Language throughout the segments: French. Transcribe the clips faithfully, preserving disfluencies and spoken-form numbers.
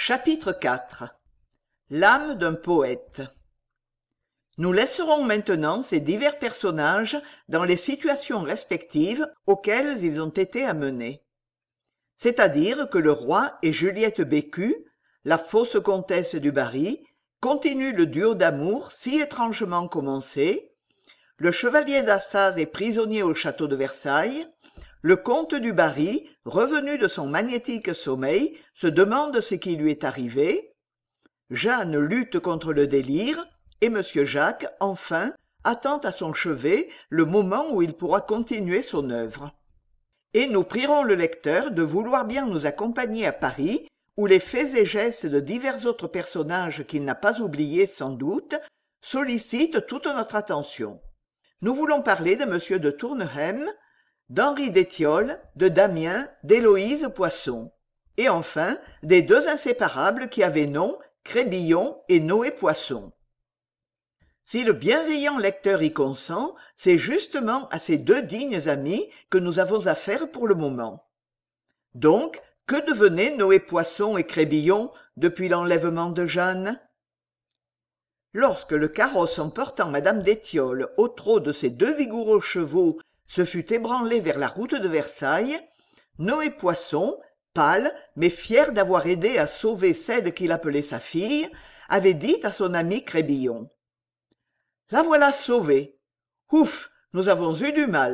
Chapitre quatre. L'âme d'un poète. Nous laisserons maintenant ces divers personnages dans les situations respectives auxquelles ils ont été amenés. C'est-à-dire que le roi et Juliette Bécu, la fausse comtesse du Barry, continuent le duo d'amour si étrangement commencé, le chevalier d'Assas est prisonnier au château de Versailles, le comte du Barry, revenu de son magnétique sommeil, se demande ce qui lui est arrivé, Jeanne lutte contre le délire, et monsieur Jacques, enfin, attend à son chevet le moment où il pourra continuer son œuvre. Et nous prierons le lecteur de vouloir bien nous accompagner à Paris, où les faits et gestes de divers autres personnages qu'il n'a pas oubliés sans doute sollicitent toute notre attention. Nous voulons parler de monsieur de Tournehem, d'Henri d'Étiole, de Damien, d'Héloïse Poisson, et enfin des deux inséparables qui avaient nom, Crébillon et Noé Poisson. Si le bienveillant lecteur y consent, c'est justement à ces deux dignes amis que nous avons affaire pour le moment. Donc, que devenaient Noé Poisson et Crébillon depuis l'enlèvement de Jeanne? Lorsque le carrosse emportant madame d'Étiole au trot de ses deux vigoureux chevaux se fut ébranlé vers la route de Versailles, Noé Poisson, pâle mais fier d'avoir aidé à sauver celle qu'il appelait sa fille, avait dit à son ami Crébillon: « La voilà sauvée. Ouf, nous avons eu du mal. »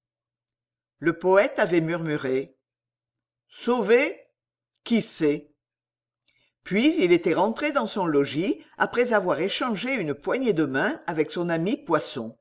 Le poète avait murmuré: « Sauvée? Qui sait ?» Puis il était rentré dans son logis après avoir échangé une poignée de main avec son ami Poisson.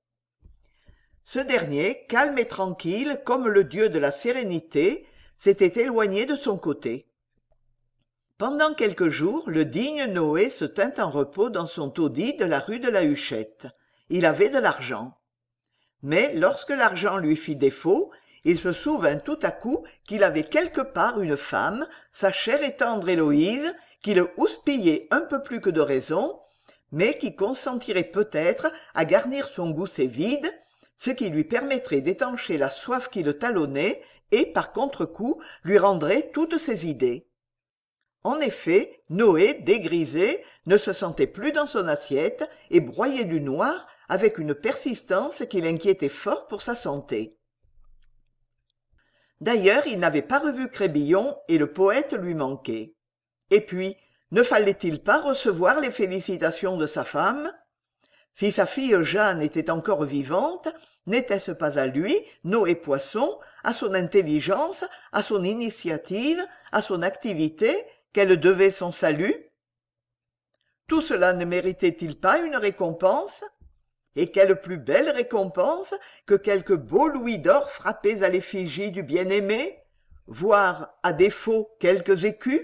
Ce dernier, calme et tranquille comme le dieu de la sérénité, s'était éloigné de son côté. Pendant quelques jours, le digne Noé se tint en repos dans son taudis de la rue de la Huchette. Il avait de l'argent. Mais lorsque l'argent lui fit défaut, il se souvint tout à coup qu'il avait quelque part une femme, sa chère et tendre Héloïse, qui le houspillait un peu plus que de raison, mais qui consentirait peut-être à garnir son gousset vide, ce qui lui permettrait d'étancher la soif qui le talonnait et, par contre-coup, lui rendrait toutes ses idées. En effet, Noé, dégrisé, ne se sentait plus dans son assiette et broyait du noir avec une persistance qui l'inquiétait fort pour sa santé. D'ailleurs, il n'avait pas revu Crébillon et le poète lui manquait. Et puis, ne fallait-il pas recevoir les félicitations de sa femme? Si sa fille Jeanne était encore vivante, n'était-ce pas à lui, Noé Poisson, à son intelligence, à son initiative, à son activité, qu'elle devait son salut? Tout cela ne méritait-il pas une récompense? Et quelle plus belle récompense que quelques beaux louis d'or frappés à l'effigie du bien-aimé, voire, à défaut, quelques écus?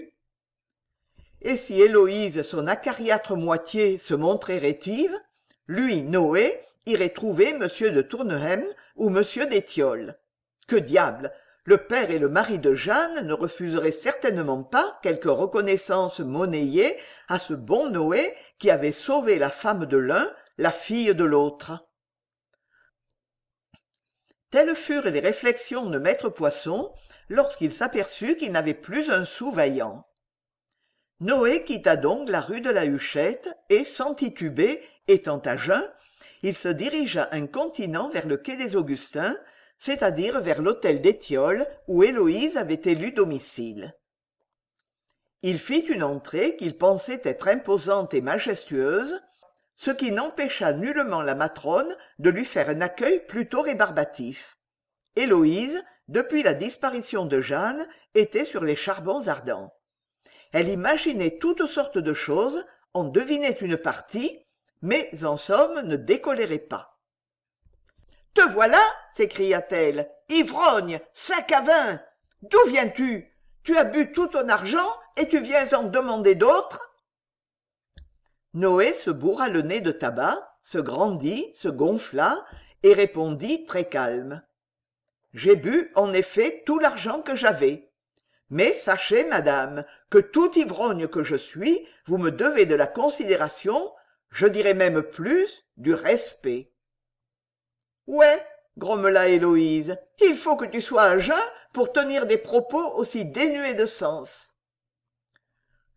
Et si Héloïse, son acariâtre moitié, se montrait rétive, lui, Noé, irait trouver monsieur de Tournehem ou monsieur d'Étiole. Que diable! Le père et le mari de Jeanne ne refuseraient certainement pas quelque reconnaissance monnayée à ce bon Noé qui avait sauvé la femme de l'un, la fille de l'autre. Telles furent les réflexions de maître Poisson lorsqu'il s'aperçut qu'il n'avait plus un sou vaillant. Noé quitta donc la rue de la Huchette et, sans tituber, étant à jeun, il se dirigea incontinent vers le quai des Augustins, c'est-à-dire vers l'hôtel d'Étiole où Héloïse avait élu domicile. Il fit une entrée qu'il pensait être imposante et majestueuse, ce qui n'empêcha nullement la matrone de lui faire un accueil plutôt rébarbatif. Héloïse, depuis la disparition de Jeanne, était sur les charbons ardents. Elle imaginait toutes sortes de choses, en devinait une partie, mais en somme ne décolérait pas. « Te voilà !» s'écria-t-elle. « Ivrogne, sac à vin! D'où viens-tu? Tu as bu tout ton argent et tu viens en demander d'autres ?» Noé se bourra le nez de tabac, se grandit, se gonfla et répondit très calme. « J'ai bu en effet tout l'argent que j'avais. Mais sachez, madame, que tout ivrogne que je suis, vous me devez de la considération, je dirais même plus, du respect. »« Ouais, » grommela Héloïse, « il faut que tu sois à jeun pour tenir des propos aussi dénués de sens. »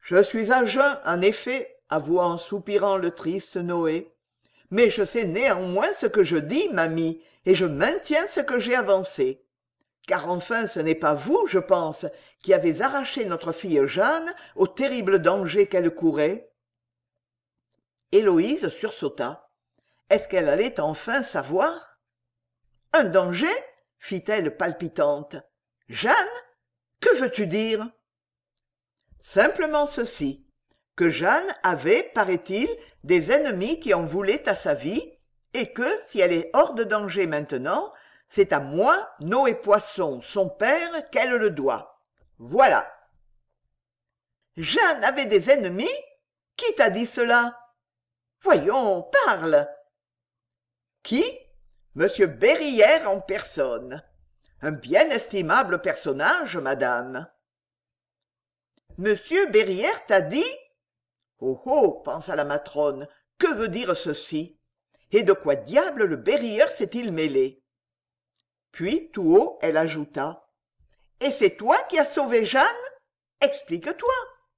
Je suis à jeun, en effet, avoua en soupirant le triste Noé. Mais je sais néanmoins ce que je dis, mamie, et je maintiens ce que j'ai avancé. Car enfin ce n'est pas vous, je pense, qui avez arraché notre fille Jeanne au terrible danger qu'elle courait. Héloïse sursauta. Est-ce qu'elle allait enfin savoir? Un danger? fit-elle palpitante. Jeanne? Que veux-tu dire? Simplement ceci, que Jeanne avait, paraît-il, des ennemis qui en voulaient à sa vie, et que, si elle est hors de danger maintenant, c'est à moi, Noé Poisson, son père, qu'elle le doit. Voilà. Jeanne avait des ennemis? Qui t'a dit cela? Voyons, parle. Qui? Monsieur Berrière en personne. Un bien estimable personnage, madame. Monsieur Berrière t'a dit? Oh oh, pensa la matrone, que veut dire ceci? Et de quoi diable le Berrière s'est-il mêlé? Puis, tout haut, elle ajouta. Et c'est toi qui as sauvé Jeanne? Explique-toi.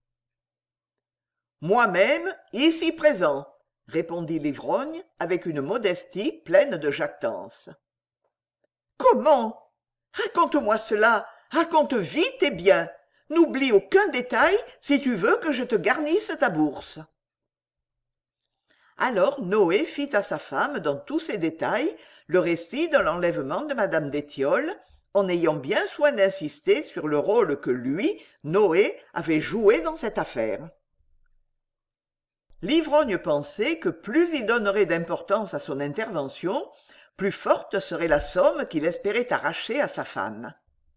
Moi-même, ici présent, répondit l'ivrogne avec une modestie pleine de jactance. Comment? Raconte-moi cela, raconte vite et bien. N'oublie aucun détail si tu veux que je te garnisse ta bourse. Alors Noé fit à sa femme dans tous ses détails le récit de l'enlèvement de madame d'Étiolles, en ayant bien soin d'insister sur le rôle que lui, Noé, avait joué dans cette affaire. L'ivrogne pensait que plus il donnerait d'importance à son intervention, plus forte serait la somme qu'il espérait arracher à sa femme.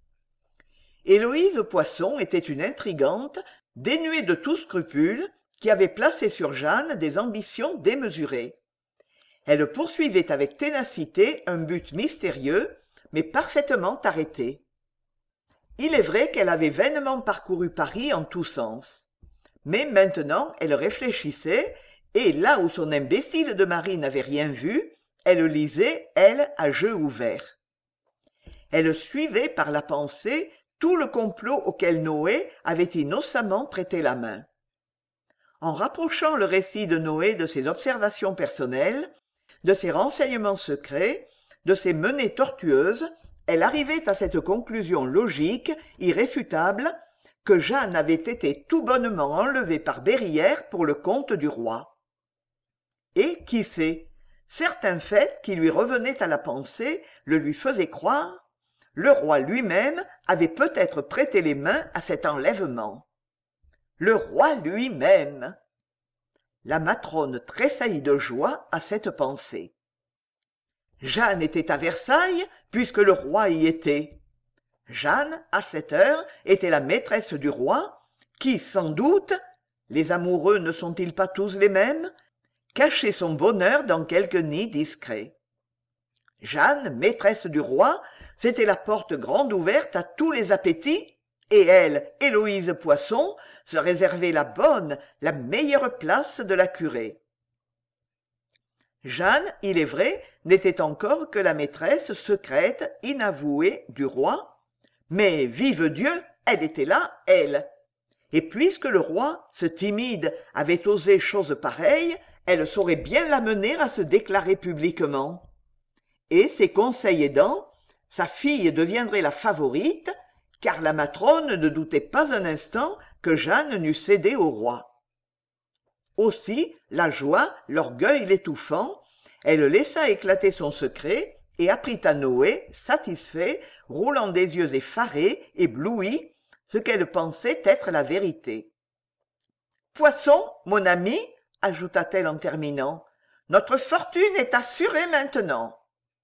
Héloïse Poisson était une intrigante, dénuée de tout scrupule, qui avait placé sur Jeanne des ambitions démesurées. Elle poursuivait avec ténacité un but mystérieux, mais parfaitement arrêté. Il est vrai qu'elle avait vainement parcouru Paris en tous sens. Mais maintenant elle réfléchissait, et là où son imbécile de mari n'avait rien vu, elle lisait, elle, à jeu ouvert. Elle suivait par la pensée tout le complot auquel Noé avait innocemment prêté la main. En rapprochant le récit de Noé de ses observations personnelles, de ses renseignements secrets, de ses menées tortueuses, elle arrivait à cette conclusion logique, irréfutable, que Jeanne avait été tout bonnement enlevée par Berrière pour le compte du roi. Et, qui sait, certains faits qui lui revenaient à la pensée le lui faisaient croire le roi lui-même avait peut-être prêté les mains à cet enlèvement. Le roi lui-même! La matrone tressaillit de joie à cette pensée. Jeanne était à Versailles, puisque le roi y était. Jeanne, à cette heure, était la maîtresse du roi, qui, sans doute, les amoureux ne sont-ils pas tous les mêmes, cachait son bonheur dans quelque nid discret. Jeanne, maîtresse du roi, c'était la porte grande ouverte à tous les appétits, et elle, Héloïse Poisson, se réservait la bonne, la meilleure place de la curée. Jeanne, il est vrai, n'était encore que la maîtresse secrète, inavouée du roi, mais, vive Dieu, elle était là, elle. Et puisque le roi, ce timide, avait osé chose pareille, elle saurait bien l'amener à se déclarer publiquement. Et, ses conseils aidant, sa fille deviendrait la favorite, car la matrone ne doutait pas un instant que Jeanne n'eût cédé au roi. Aussi, la joie, l'orgueil l'étouffant, elle laissa éclater son secret et apprit à Noé, satisfait, roulant des yeux effarés, ébloui, ce qu'elle pensait être la vérité. « Poisson, mon ami, ajouta-t-elle en terminant, notre fortune est assurée maintenant. »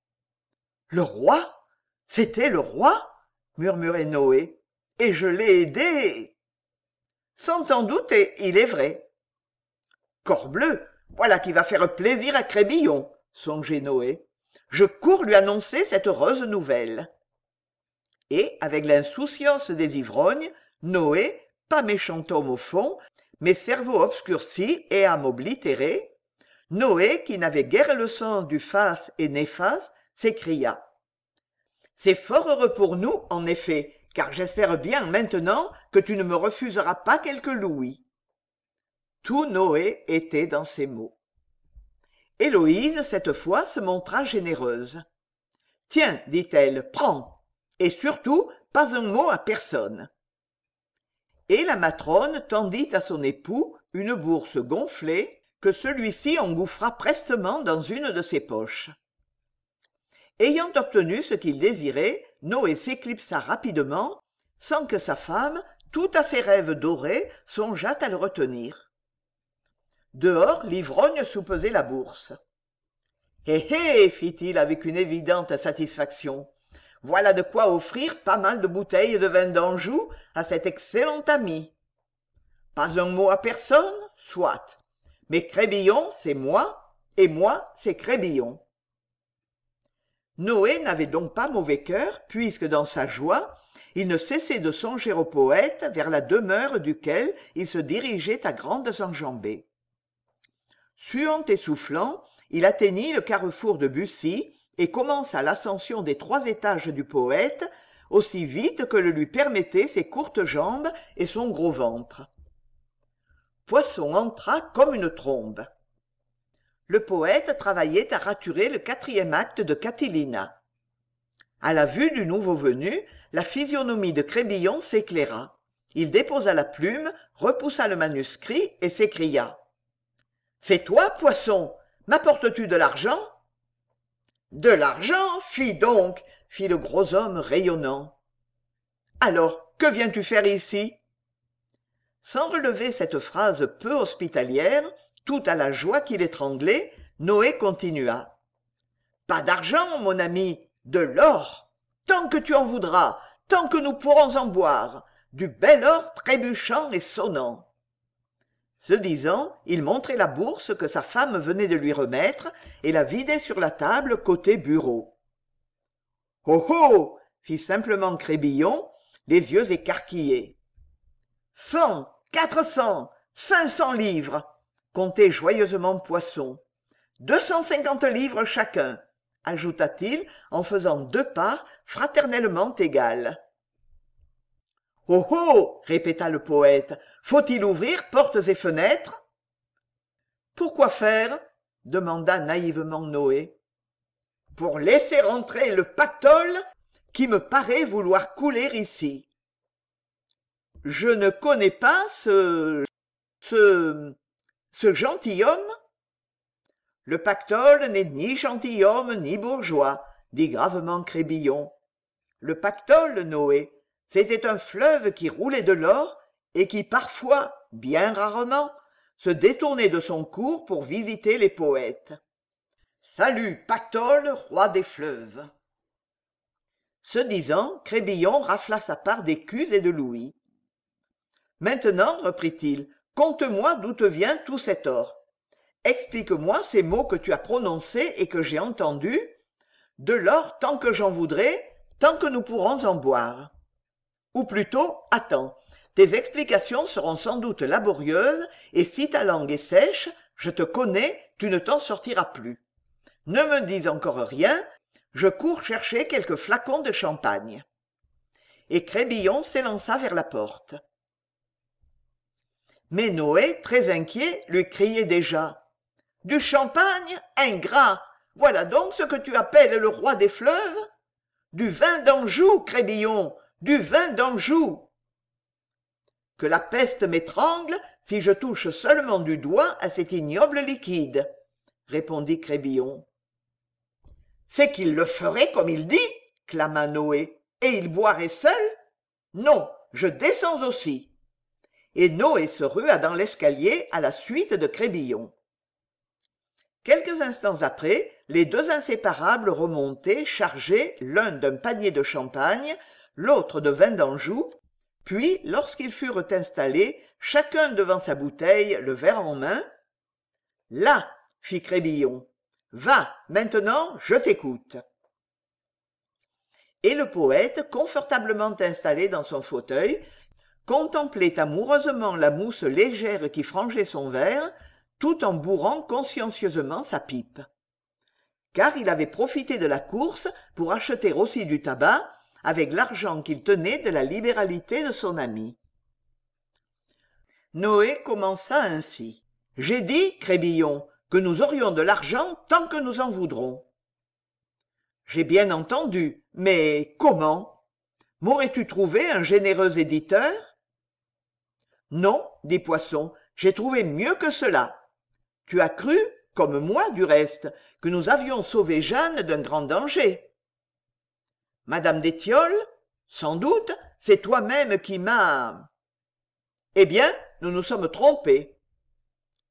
Le roi? C'était le roi? Murmurait Noé. Et je l'ai aidé. Sans t'en douter, il est vrai. Corbleu, voilà qui va faire plaisir à Crébillon, songeait Noé. Je cours lui annoncer cette heureuse nouvelle. Et, avec l'insouciance des ivrognes, Noé, pas méchant homme au fond, mais cerveau obscurci et âme oblitérée, Noé, qui n'avait guère le sens du face et néfaste, s'écria. C'est fort heureux pour nous, en effet, car j'espère bien maintenant que tu ne me refuseras pas quelques louis. Tout Noé était dans ces mots. Héloïse, cette fois, se montra généreuse. « Tiens, dit-elle, prends, et surtout, pas un mot à personne. » Et la matrone tendit à son époux une bourse gonflée que celui-ci engouffra prestement dans une de ses poches. Ayant obtenu ce qu'il désirait, Noé s'éclipsa rapidement, sans que sa femme, tout à ses rêves dorés, songeât à le retenir. Dehors, l'ivrogne soupesait la bourse. « Hé hé !» fit-il avec une évidente satisfaction. « Voilà de quoi offrir pas mal de bouteilles de vin d'Anjou à cet excellent ami. Pas un mot à personne, soit. Mais Crébillon, c'est moi, et moi, c'est Crébillon. » Noé n'avait donc pas mauvais cœur, puisque dans sa joie, il ne cessait de songer au poète vers la demeure duquel il se dirigeait à grandes enjambées. Suant et soufflant, il atteignit le carrefour de Bussy et commença l'ascension des trois étages du poète, aussi vite que le lui permettaient ses courtes jambes et son gros ventre. Poisson entra comme une trombe. Le poète travaillait à raturer le quatrième acte de Catilina. À la vue du nouveau venu, la physionomie de Crébillon s'éclaira. Il déposa la plume, repoussa le manuscrit et s'écria. « C'est toi, Poisson, m'apportes-tu de l'argent ?» « De l'argent, fi donc !» fit le gros homme rayonnant. « Alors, que viens-tu faire ici ?» Sans relever cette phrase peu hospitalière, tout à la joie qui l'étranglait, Noé continua. « Pas d'argent, mon ami, de l'or, tant que tu en voudras, tant que nous pourrons en boire, du bel or trébuchant et sonnant. » Ce disant, il montrait la bourse que sa femme venait de lui remettre et la vidait sur la table côté bureau. « Oh oh !» fit simplement Crébillon, les yeux écarquillés. « Cent, quatre cents, cinq cents livres !» comptait joyeusement Poisson. « Deux cent cinquante livres chacun !» ajouta-t-il en faisant deux parts fraternellement égales. « Oh oh !» répéta le poète. « Faut-il ouvrir portes et fenêtres ?»« Pourquoi faire ?» demanda naïvement Noé. « Pour laisser entrer le pactole qui me paraît vouloir couler ici. »« Je ne connais pas ce... ce... ce gentilhomme ?»« Le pactole n'est ni gentilhomme ni bourgeois, » dit gravement Crébillon. « Le pactole, Noé, c'était un fleuve qui roulait de l'or et qui parfois, bien rarement, se détournait de son cours pour visiter les poètes. Salut, pactole, roi des fleuves !» Ce disant, Crébillon rafla sa part d'écus et de louis. « Maintenant, reprit-il, conte-moi d'où te vient tout cet or. Explique-moi ces mots que tu as prononcés et que j'ai entendus. De l'or tant que j'en voudrai, tant que nous pourrons en boire. Ou plutôt, attends, tes explications seront sans doute laborieuses, et si ta langue est sèche, je te connais, tu ne t'en sortiras plus. Ne me dis encore rien, je cours chercher quelques flacons de champagne. » Et Crébillon s'élança vers la porte. Mais Noé, très inquiet, lui criait déjà. « Du champagne, ingrat, voilà donc ce que tu appelles le roi des fleuves ? Du vin d'Anjou, Crébillon, du vin d'Anjou !» « Que la peste m'étrangle si je touche seulement du doigt à cet ignoble liquide, » répondit Crébillon. « C'est qu'il le ferait comme il dit, » clama Noé, « et il boirait seul ? Non, je descends aussi. » Et Noé se rua dans l'escalier à la suite de Crébillon. Quelques instants après, les deux inséparables remontaient chargés l'un d'un panier de champagne, l'autre de vin d'Anjou, puis, lorsqu'ils furent installés, chacun devant sa bouteille, le verre en main, « Là !» fit Crébillon. « Va, maintenant, je t'écoute. » Et le poète, confortablement installé dans son fauteuil, contemplait amoureusement la mousse légère qui frangeait son verre, tout en bourrant consciencieusement sa pipe. Car il avait profité de la course pour acheter aussi du tabac, avec l'argent qu'il tenait de la libéralité de son ami. Noé commença ainsi. « J'ai dit, Crébillon, que nous aurions de l'argent tant que nous en voudrons. » « J'ai bien entendu, mais comment ? M'aurais-tu trouvé un généreux éditeur ? » ?»« Non, dit Poisson, j'ai trouvé mieux que cela. Tu as cru, comme moi du reste, que nous avions sauvé Jeanne d'un grand danger. »« Madame d'Étiolles ? Sans doute, c'est toi-même qui m'as... »« Eh bien, nous nous sommes trompés. »« Plaît-il ?»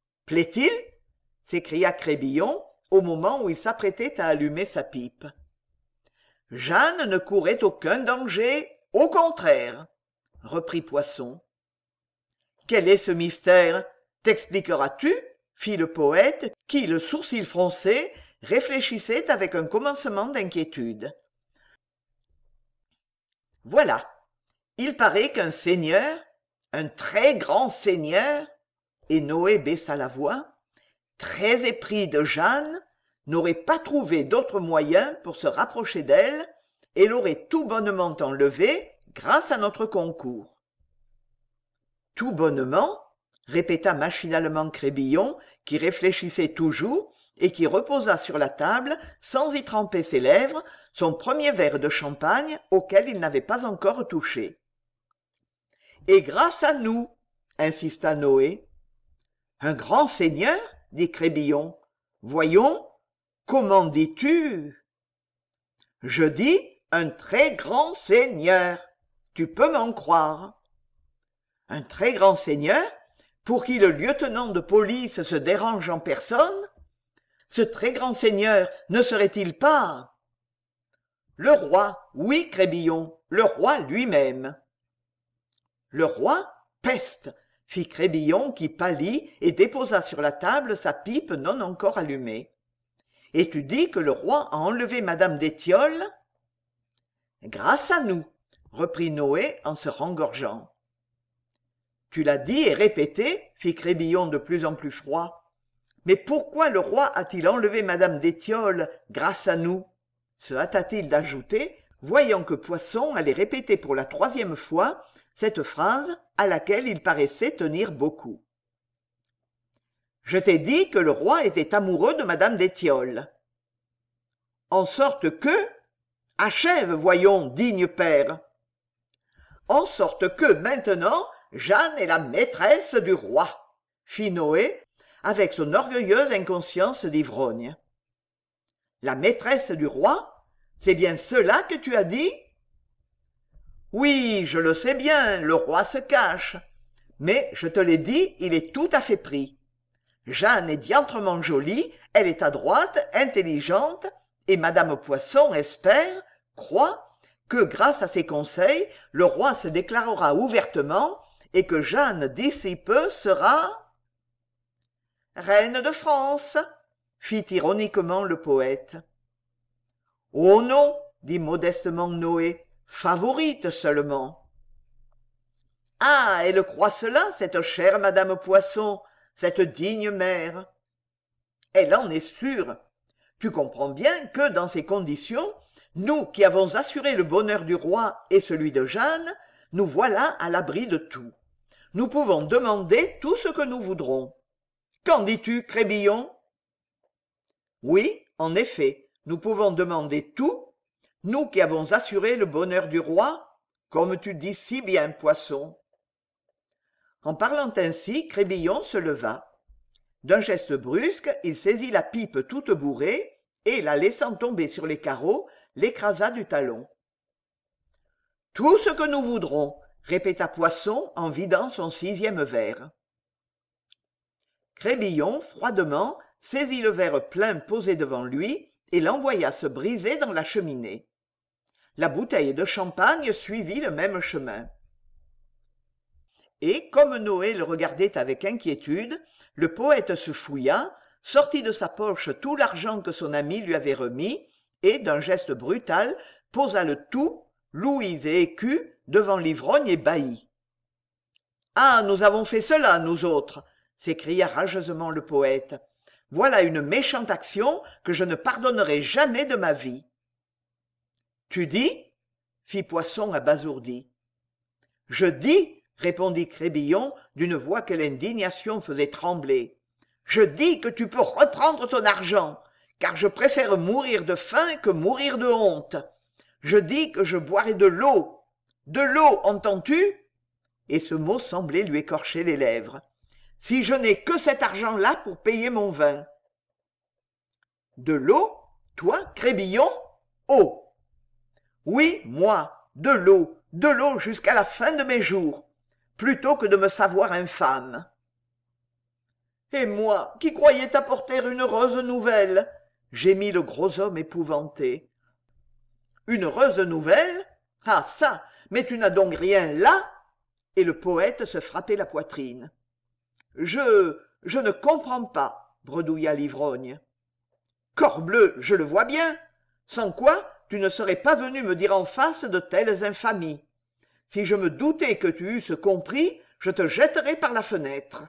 s'écria Crébillon au moment où il s'apprêtait à allumer sa pipe. « Jeanne ne courait aucun danger, au contraire, » reprit Poisson. « Quel est ce mystère ? T'expliqueras-tu ? » fit le poète, qui, le sourcil froncé, réfléchissait avec un commencement d'inquiétude. « Voilà. Il paraît qu'un seigneur, un très grand seigneur, et Noé baissa la voix, très épris de Jeanne, n'aurait pas trouvé d'autre moyen pour se rapprocher d'elle et l'aurait tout bonnement enlevée grâce à notre concours. »« Tout bonnement ?» répéta machinalement Crébillon, qui réfléchissait toujours et qui reposa sur la table, sans y tremper ses lèvres, son premier verre de champagne auquel il n'avait pas encore touché. « Et grâce à nous, » insista Noé. « Un grand seigneur ?» dit Crébillon. « Voyons, comment dis-tu ? » ?»« Je dis un très grand seigneur. Tu peux m'en croire. »« Un très grand seigneur, pour qui le lieutenant de police se dérange en personne ? Ce très grand seigneur ne serait-il pas... » ?»« Le roi, oui, Crébillon, le roi lui-même. »« Le roi ? Peste !» fit Crébillon qui pâlit et déposa sur la table sa pipe non encore allumée. « Et tu dis que le roi a enlevé madame d'Étiolles ? » ?»« Grâce à nous, » reprit Noé en se rengorgeant. « Tu l'as dit et répété, » fit Crébillon de plus en plus froid. « Mais pourquoi le roi a-t-il enlevé madame d'Étiolles grâce à nous ?» se hâta-t-il d'ajouter, voyant que Poisson allait répéter pour la troisième fois cette phrase à laquelle il paraissait tenir beaucoup. « Je t'ai dit que le roi était amoureux de madame d'Étiolles. »« En sorte que... » »« Achève, voyons, digne père. »« En sorte que, maintenant, Jeanne est la maîtresse du roi, » fit Noé, avec son orgueilleuse inconscience d'ivrogne. « La maîtresse du roi ? C'est bien cela que tu as dit ? » « Oui, je le sais bien, le roi se cache. Mais, je te l'ai dit, il est tout à fait pris. Jeanne est diantrement jolie, elle est adroite, intelligente, et madame Poisson espère, croit, que grâce à ses conseils, le roi se déclarera ouvertement et que Jeanne d'ici peu sera... »« Reine de France » fit ironiquement le poète. « Oh non » dit modestement Noé, « favorite seulement. »« Ah, elle croit cela, cette chère madame Poisson, cette digne mère. »« Elle en est sûre. Tu comprends bien que, dans ces conditions, nous qui avons assuré le bonheur du roi et celui de Jeanne, nous voilà à l'abri de tout. Nous pouvons demander tout ce que nous voudrons. Qu'en dis-tu, Crébillon ? » Oui, en effet, nous pouvons demander tout, nous qui avons assuré le bonheur du roi, comme tu dis si bien, Poisson. En parlant ainsi, Crébillon se leva. D'un geste brusque, il saisit la pipe toute bourrée et, la laissant tomber sur les carreaux, l'écrasa du talon. « Tout ce que nous voudrons !» répéta Poisson en vidant son sixième verre. Crébillon, froidement, saisit le verre plein posé devant lui et l'envoya se briser dans la cheminée. La bouteille de champagne suivit le même chemin. Et, comme Noé le regardait avec inquiétude, le poète se fouilla, sortit de sa poche tout l'argent que son ami lui avait remis, et, d'un geste brutal, posa le tout, louis et écus, devant l'ivrogne ébahi. « Ah, nous avons fait cela, nous autres !» s'écria rageusement le poète. « Voilà une méchante action que je ne pardonnerai jamais de ma vie. »« Tu dis ?» fit Poisson abasourdi. « Je dis, répondit Crébillon d'une voix que l'indignation faisait trembler. Je dis que tu peux reprendre ton argent, car je préfère mourir de faim que mourir de honte. Je dis que je boirai de l'eau. De l'eau, entends-tu? Et ce mot semblait lui écorcher les lèvres. Si je n'ai que cet argent-là pour payer mon vin. De l'eau? Toi, Crébillon? Oh! Oui, moi, de l'eau, de l'eau jusqu'à la fin de mes jours, plutôt que de me savoir infâme. Et moi, qui croyais t'apporter une heureuse nouvelle, gémit le gros homme épouvanté. Une heureuse nouvelle? Ah ça, mais tu n'as donc rien là? Et le poète se frappait la poitrine. Je... je ne comprends pas, bredouilla l'ivrogne. Corbleu, je le vois bien. Sans quoi, tu ne serais pas venu me dire en face de telles infamies. Si je me doutais que tu eusses compris, je te jetterais par la fenêtre.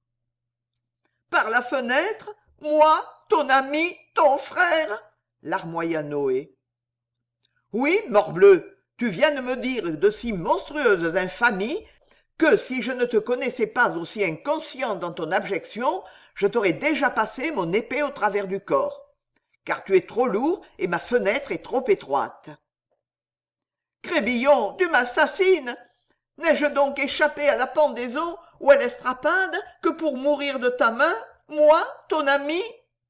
Par la fenêtre? Moi, ton ami, ton frère? Larmoya Noé. Oui, morbleu, tu viens de me dire de si monstrueuses infamies que si je ne te connaissais pas aussi inconscient dans ton abjection, je t'aurais déjà passé mon épée au travers du corps. Car tu es trop lourd et ma fenêtre est trop étroite. Crébillon, tu m'assassines! N'ai-je donc échappé à la pendaison ou à l'estrapade que pour mourir de ta main, moi, ton ami?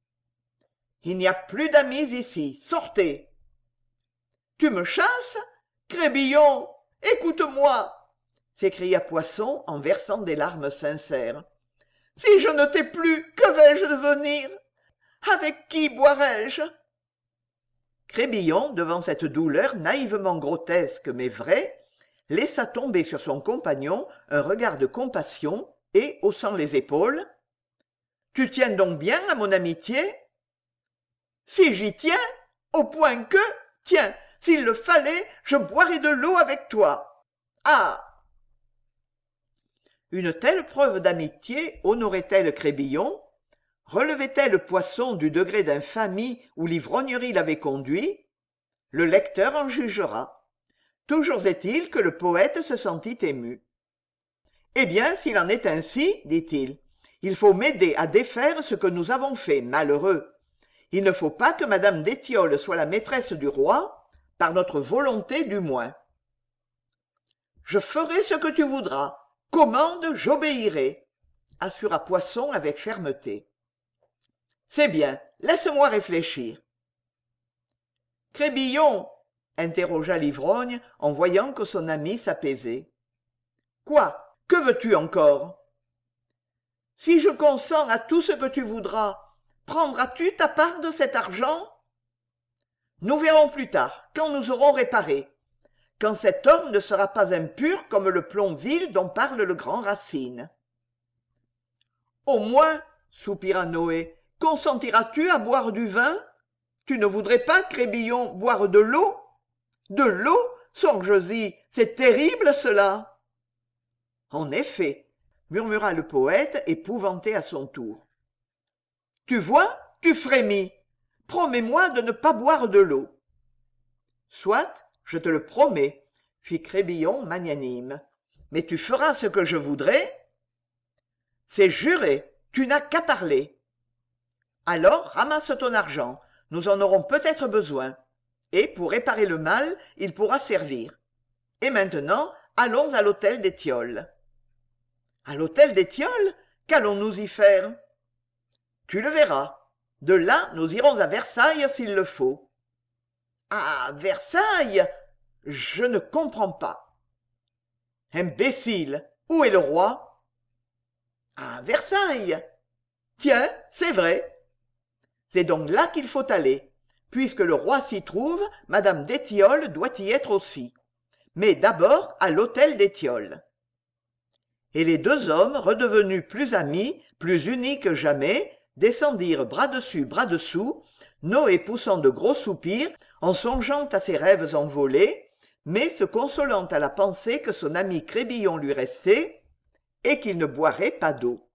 Il n'y a plus d'amis ici, sortez! Tu me chasses? Crébillon, écoute-moi! S'écria Poisson en versant des larmes sincères. Si je ne t'ai plus, que vais-je devenir? Avec qui boirai-je? Crébillon, devant cette douleur naïvement grotesque mais vraie, laissa tomber sur son compagnon un regard de compassion et, haussant les épaules, « Tu tiens donc bien à mon amitié ?»« Si j'y tiens, au point que, tiens, s'il le fallait, je boirais de l'eau avec toi. Ah !» Une telle preuve d'amitié honorait-elle Crébillon? Relevait-elle Poisson du degré d'infamie où l'ivrognerie l'avait conduit? Le lecteur en jugera. Toujours est-il que le poète se sentit ému. « Eh bien, s'il en est ainsi, dit-il, il faut m'aider à défaire ce que nous avons fait, malheureux. Il ne faut pas que madame d'Étiole soit la maîtresse du roi, par notre volonté du moins. Je ferai ce que tu voudras. Commande, j'obéirai, assura Poisson avec fermeté. C'est bien, laisse-moi réfléchir. Crébillon, interrogea l'ivrogne en voyant que son ami s'apaisait. Quoi? Que veux-tu encore? Si je consens à tout ce que tu voudras, prendras-tu ta part de cet argent? Nous verrons plus tard, quand nous aurons réparé. Quand cet homme ne sera pas impur comme le plomb vil dont parle le grand Racine. Au moins, soupira Noé, consentiras-tu à boire du vin? Tu ne voudrais pas, Crébillon, boire de l'eau? De l'eau? Songe-y, c'est terrible cela. En effet, murmura le poète, épouvanté à son tour. Tu vois, tu frémis. Promets-moi de ne pas boire de l'eau. Soit, je te le promets, fit Crébillon magnanime. Mais tu feras ce que je voudrais? C'est juré, tu n'as qu'à parler. Alors ramasse ton argent, nous en aurons peut-être besoin. Et pour réparer le mal, il pourra servir. Et maintenant, allons à l'hôtel des Tilleuls. À l'hôtel des Tilleuls? Qu'allons-nous y faire? Tu le verras. De là, nous irons à Versailles s'il le faut. À Versailles? Je ne comprends pas. Imbécile! Où est le roi? À Versailles. Tiens, c'est vrai. C'est donc là qu'il faut aller. Puisque le roi s'y trouve, madame d'Étiole doit y être aussi. Mais d'abord à l'hôtel d'Étiole. Et les deux hommes, redevenus plus amis, plus unis que jamais, descendirent bras dessus, bras dessous, Noé poussant de gros soupirs, en songeant à ses rêves envolés, mais se consolant à la pensée que son ami Crébillon lui restait, et qu'il ne boirait pas d'eau.